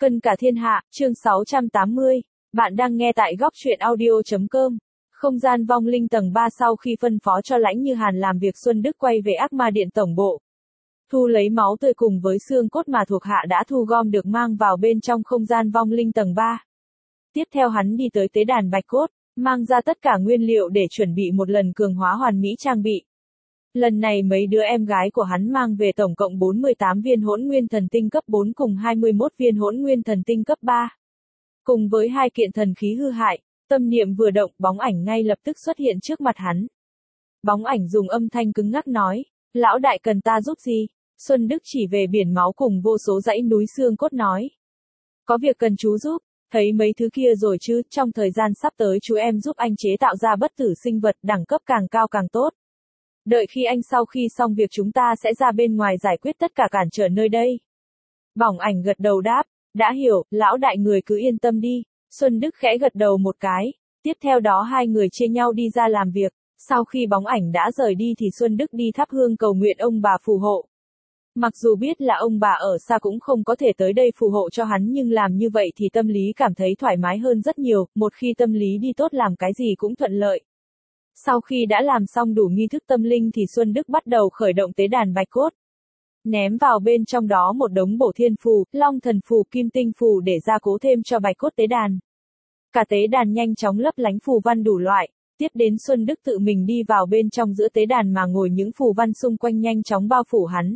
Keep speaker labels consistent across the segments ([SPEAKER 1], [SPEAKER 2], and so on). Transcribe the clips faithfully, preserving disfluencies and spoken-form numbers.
[SPEAKER 1] Cân cả thiên hạ, chương sáu trăm tám mươi. Bạn đang nghe tại góc truyện audio.com. Không gian vong linh tầng ba. Sau khi phân phó cho Lãnh Như Hàn làm việc, Xuân Đức quay về Ác Ma Điện tổng bộ. Thu lấy máu tươi cùng với xương cốt mà thuộc hạ đã thu gom được mang vào bên trong không gian vong linh tầng ba. Tiếp theo hắn đi tới tế đàn bạch cốt, mang ra tất cả nguyên liệu để chuẩn bị một lần cường hóa hoàn mỹ trang bị. Lần này mấy đứa em gái của hắn mang về tổng cộng bốn mươi tám viên hỗn nguyên thần tinh cấp bốn cùng hai mươi mốt viên hỗn nguyên thần tinh cấp ba. Cùng với hai kiện thần khí hư hại, tâm niệm vừa động, bóng ảnh ngay lập tức xuất hiện trước mặt hắn. Bóng ảnh dùng âm thanh cứng ngắc nói, lão đại cần ta giúp gì? Xuân Đức chỉ về biển máu cùng vô số dãy núi xương cốt nói. Có việc cần chú giúp, thấy mấy thứ kia rồi chứ, trong thời gian sắp tới chú em giúp anh chế tạo ra bất tử sinh vật đẳng cấp càng cao càng tốt. Đợi khi anh sau khi xong việc chúng ta sẽ ra bên ngoài giải quyết tất cả cản trở nơi đây. Bóng ảnh gật đầu đáp, đã hiểu, lão đại người cứ yên tâm đi. Xuân Đức khẽ gật đầu một cái, tiếp theo đó hai người chia nhau đi ra làm việc. Sau khi bóng ảnh đã rời đi thì Xuân Đức đi thắp hương cầu nguyện ông bà phù hộ. Mặc dù biết là ông bà ở xa cũng không có thể tới đây phù hộ cho hắn, nhưng làm như vậy thì tâm lý cảm thấy thoải mái hơn rất nhiều, một khi tâm lý đi tốt làm cái gì cũng thuận lợi. Sau khi đã làm xong đủ nghi thức tâm linh thì Xuân Đức bắt đầu khởi động tế đàn bạch cốt. Ném vào bên trong đó một đống bổ thiên phù, long thần phù, kim tinh phù để gia cố thêm cho bạch cốt tế đàn. Cả tế đàn nhanh chóng lấp lánh phù văn đủ loại, tiếp đến Xuân Đức tự mình đi vào bên trong giữa tế đàn mà ngồi, những phù văn xung quanh nhanh chóng bao phủ hắn.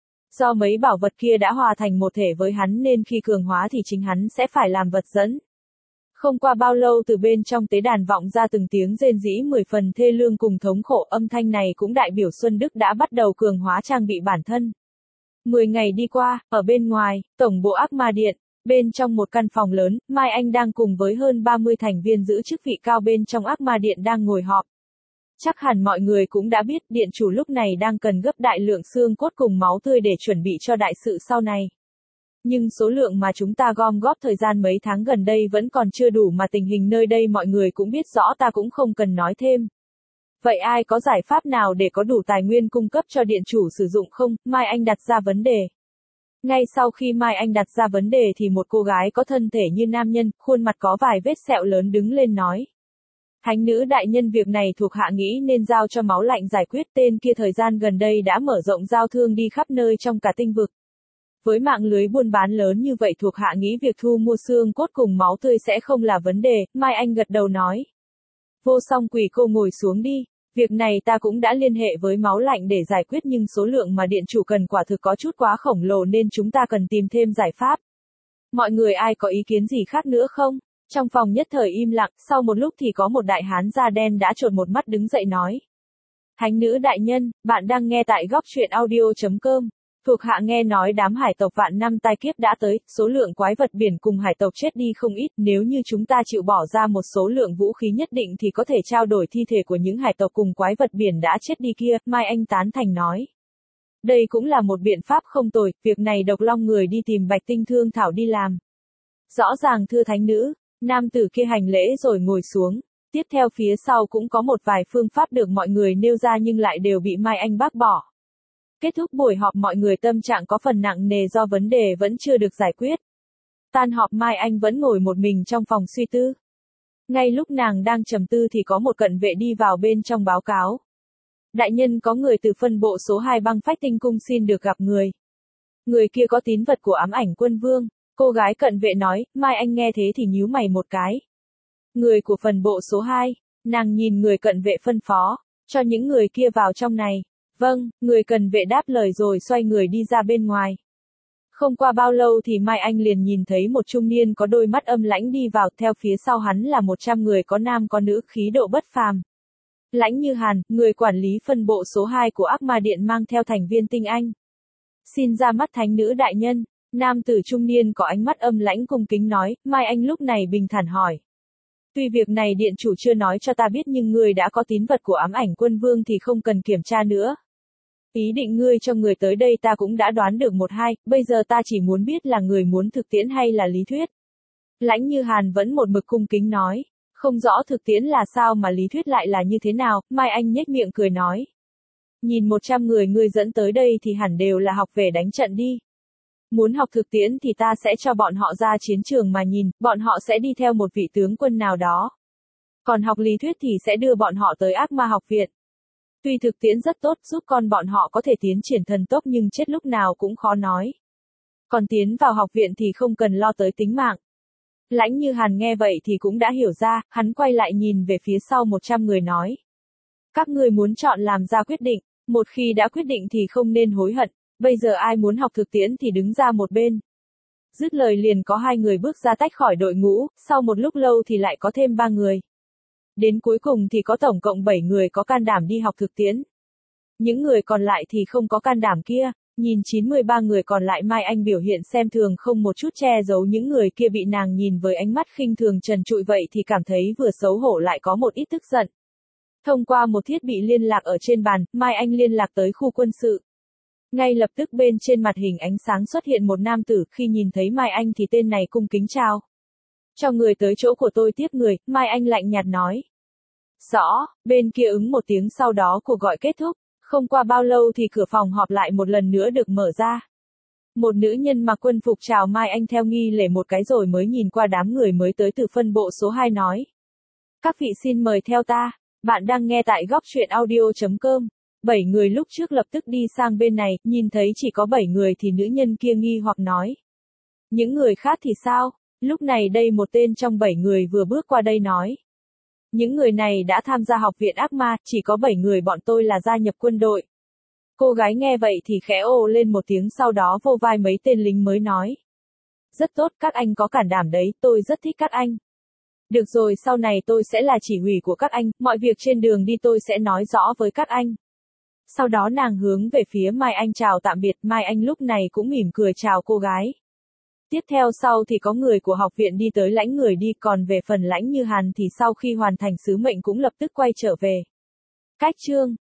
[SPEAKER 1] Do mấy bảo vật kia đã hòa thành một thể với hắn nên khi cường hóa thì chính hắn sẽ phải làm vật dẫn. Không qua bao lâu từ bên trong tế đàn vọng ra từng tiếng rên rỉ mười phần thê lương cùng thống khổ, âm thanh này cũng đại biểu Xuân Đức đã bắt đầu cường hóa trang bị bản thân. Mười ngày đi qua, ở bên ngoài, tổng bộ Ác Ma Điện, bên trong một căn phòng lớn, Mai Anh đang cùng với hơn ba mươi thành viên giữ chức vị cao bên trong Ác Ma Điện đang ngồi họp. Chắc hẳn mọi người cũng đã biết, điện chủ lúc này đang cần gấp đại lượng xương cốt cùng máu tươi để chuẩn bị cho đại sự sau này. Nhưng số lượng mà chúng ta gom góp thời gian mấy tháng gần đây vẫn còn chưa đủ, mà tình hình nơi đây mọi người cũng biết rõ, ta cũng không cần nói thêm. Vậy ai có giải pháp nào để có đủ tài nguyên cung cấp cho điện chủ sử dụng không? Mai Anh đặt ra vấn đề. Ngay sau khi Mai Anh đặt ra vấn đề thì một cô gái có thân thể như nam nhân, khuôn mặt có vài vết sẹo lớn đứng lên nói. Thánh nữ đại nhân, việc này thuộc hạ nghĩ nên giao cho máu lạnh giải quyết, tên kia thời gian gần đây đã mở rộng giao thương đi khắp nơi trong cả tinh vực. Với mạng lưới buôn bán lớn như vậy thuộc hạ nghĩ việc thu mua xương cốt cùng máu tươi sẽ không là vấn đề, Mai Anh gật đầu nói. Vô Song Quỷ cô ngồi xuống đi, việc này ta cũng đã liên hệ với máu lạnh để giải quyết, nhưng số lượng mà điện chủ cần quả thực có chút quá khổng lồ nên chúng ta cần tìm thêm giải pháp. Mọi người ai có ý kiến gì khác nữa không? Trong phòng nhất thời im lặng, sau một lúc thì có một đại hán da đen đã trột một mắt đứng dậy nói. Thánh nữ đại nhân, bạn đang nghe tại góc truyện audio.com. Thuộc hạ nghe nói đám hải tộc vạn năm tai kiếp đã tới, số lượng quái vật biển cùng hải tộc chết đi không ít, nếu như chúng ta chịu bỏ ra một số lượng vũ khí nhất định thì có thể trao đổi thi thể của những hải tộc cùng quái vật biển đã chết đi kia, Mai Anh tán thành nói. Đây cũng là một biện pháp không tồi, việc này Độc Long người đi tìm Bạch Tinh Thương Thảo đi làm. Rõ ràng thưa thánh nữ, nam tử kia hành lễ rồi ngồi xuống, tiếp theo phía sau cũng có một vài phương pháp được mọi người nêu ra nhưng lại đều bị Mai Anh bác bỏ. Kết thúc buổi họp mọi người tâm trạng có phần nặng nề do vấn đề vẫn chưa được giải quyết. Tan họp Mai Anh vẫn ngồi một mình trong phòng suy tư. Ngay lúc nàng đang trầm tư thì có một cận vệ đi vào bên trong báo cáo. Đại nhân, có người từ phân bộ số hai băng phách tinh cung xin được gặp người. Người kia có tín vật của Ám Ảnh Quân Vương, cô gái cận vệ nói. Mai Anh nghe thế thì nhíu mày một cái. Người của phần bộ số hai, nàng nhìn người cận vệ phân phó, cho những người kia vào trong này. Vâng, người cần vệ đáp lời rồi xoay người đi ra bên ngoài. Không qua bao lâu thì Mai Anh liền nhìn thấy một trung niên có đôi mắt âm lãnh đi vào, theo phía sau hắn là một trăm người có nam có nữ, khí độ bất phàm. Lãnh Như Hàn, người quản lý phân bộ số hai của Ác Ma Điện mang theo thành viên tinh anh. Xin ra mắt thánh nữ đại nhân, nam tử trung niên có ánh mắt âm lãnh cung kính nói. Mai Anh lúc này bình thản hỏi. Tuy việc này điện chủ chưa nói cho ta biết nhưng ngươi đã có tín vật của Ám Ảnh Quân Vương thì không cần kiểm tra nữa. Ý định ngươi cho người tới đây ta cũng đã đoán được một hai, bây giờ ta chỉ muốn biết là người muốn thực tiễn hay là lý thuyết. Lãnh Như Hàn vẫn một mực cung kính nói, không rõ thực tiễn là sao mà lý thuyết lại là như thế nào, Mai Anh nhếch miệng cười nói. Nhìn một trăm người ngươi dẫn tới đây thì hẳn đều là học về đánh trận đi. Muốn học thực tiễn thì ta sẽ cho bọn họ ra chiến trường mà nhìn, bọn họ sẽ đi theo một vị tướng quân nào đó. Còn học lý thuyết thì sẽ đưa bọn họ tới ác ma học viện. Tuy thực tiễn rất tốt giúp con bọn họ có thể tiến triển thần tốc nhưng chết lúc nào cũng khó nói. Còn tiến vào học viện thì không cần lo tới tính mạng. Lãnh Như Hàn nghe vậy thì cũng đã hiểu ra, hắn quay lại nhìn về phía sau một trăm người nói. Các ngươi muốn chọn làm ra quyết định, một khi đã quyết định thì không nên hối hận, bây giờ ai muốn học thực tiễn thì đứng ra một bên. Dứt lời liền có hai người bước ra tách khỏi đội ngũ, sau một lúc lâu thì lại có thêm ba người. Đến cuối cùng thì có tổng cộng bảy người có can đảm đi học thực tiễn. Những người còn lại thì không có can đảm kia, nhìn chín mươi ba người còn lại Mai Anh biểu hiện xem thường không một chút che giấu những người kia bị nàng nhìn với ánh mắt khinh thường trần trụi vậy thì cảm thấy vừa xấu hổ lại có một ít tức giận. Thông qua một thiết bị liên lạc ở trên bàn, Mai Anh liên lạc tới khu quân sự. Ngay lập tức bên trên mặt hình ánh sáng xuất hiện một nam tử, khi nhìn thấy Mai Anh thì tên này cung kính chào. Cho người tới chỗ của tôi tiếp người, Mai Anh lạnh nhạt nói. Rõ, bên kia ứng một tiếng sau đó cuộc gọi kết thúc, không qua bao lâu thì cửa phòng họp lại một lần nữa được mở ra. Một nữ nhân mặc quân phục chào Mai Anh theo nghi lễ một cái rồi mới nhìn qua đám người mới tới từ phân bộ số hai nói. Các vị xin mời theo ta, bạn đang nghe tại góc truyện audio chấm com. Bảy người lúc trước lập tức đi sang bên này, nhìn thấy chỉ có bảy người thì nữ nhân kia nghi hoặc nói. Những người khác thì sao? Lúc này đây một tên trong bảy người vừa bước qua đây nói. Những người này đã tham gia học viện ác ma, chỉ có bảy người bọn tôi là gia nhập quân đội. Cô gái nghe vậy thì khẽ ồ lên một tiếng sau đó vô vai mấy tên lính mới nói. Rất tốt, các anh có cản đảm đấy, tôi rất thích các anh. Được rồi, sau này tôi sẽ là chỉ huy của các anh, mọi việc trên đường đi tôi sẽ nói rõ với các anh. Sau đó nàng hướng về phía Mai Anh chào tạm biệt, Mai Anh lúc này cũng mỉm cười chào cô gái. Tiếp theo sau thì có người của học viện đi tới lãnh người đi, còn về phần Lãnh Như Hàn thì sau khi hoàn thành sứ mệnh cũng lập tức quay trở về. Cách chương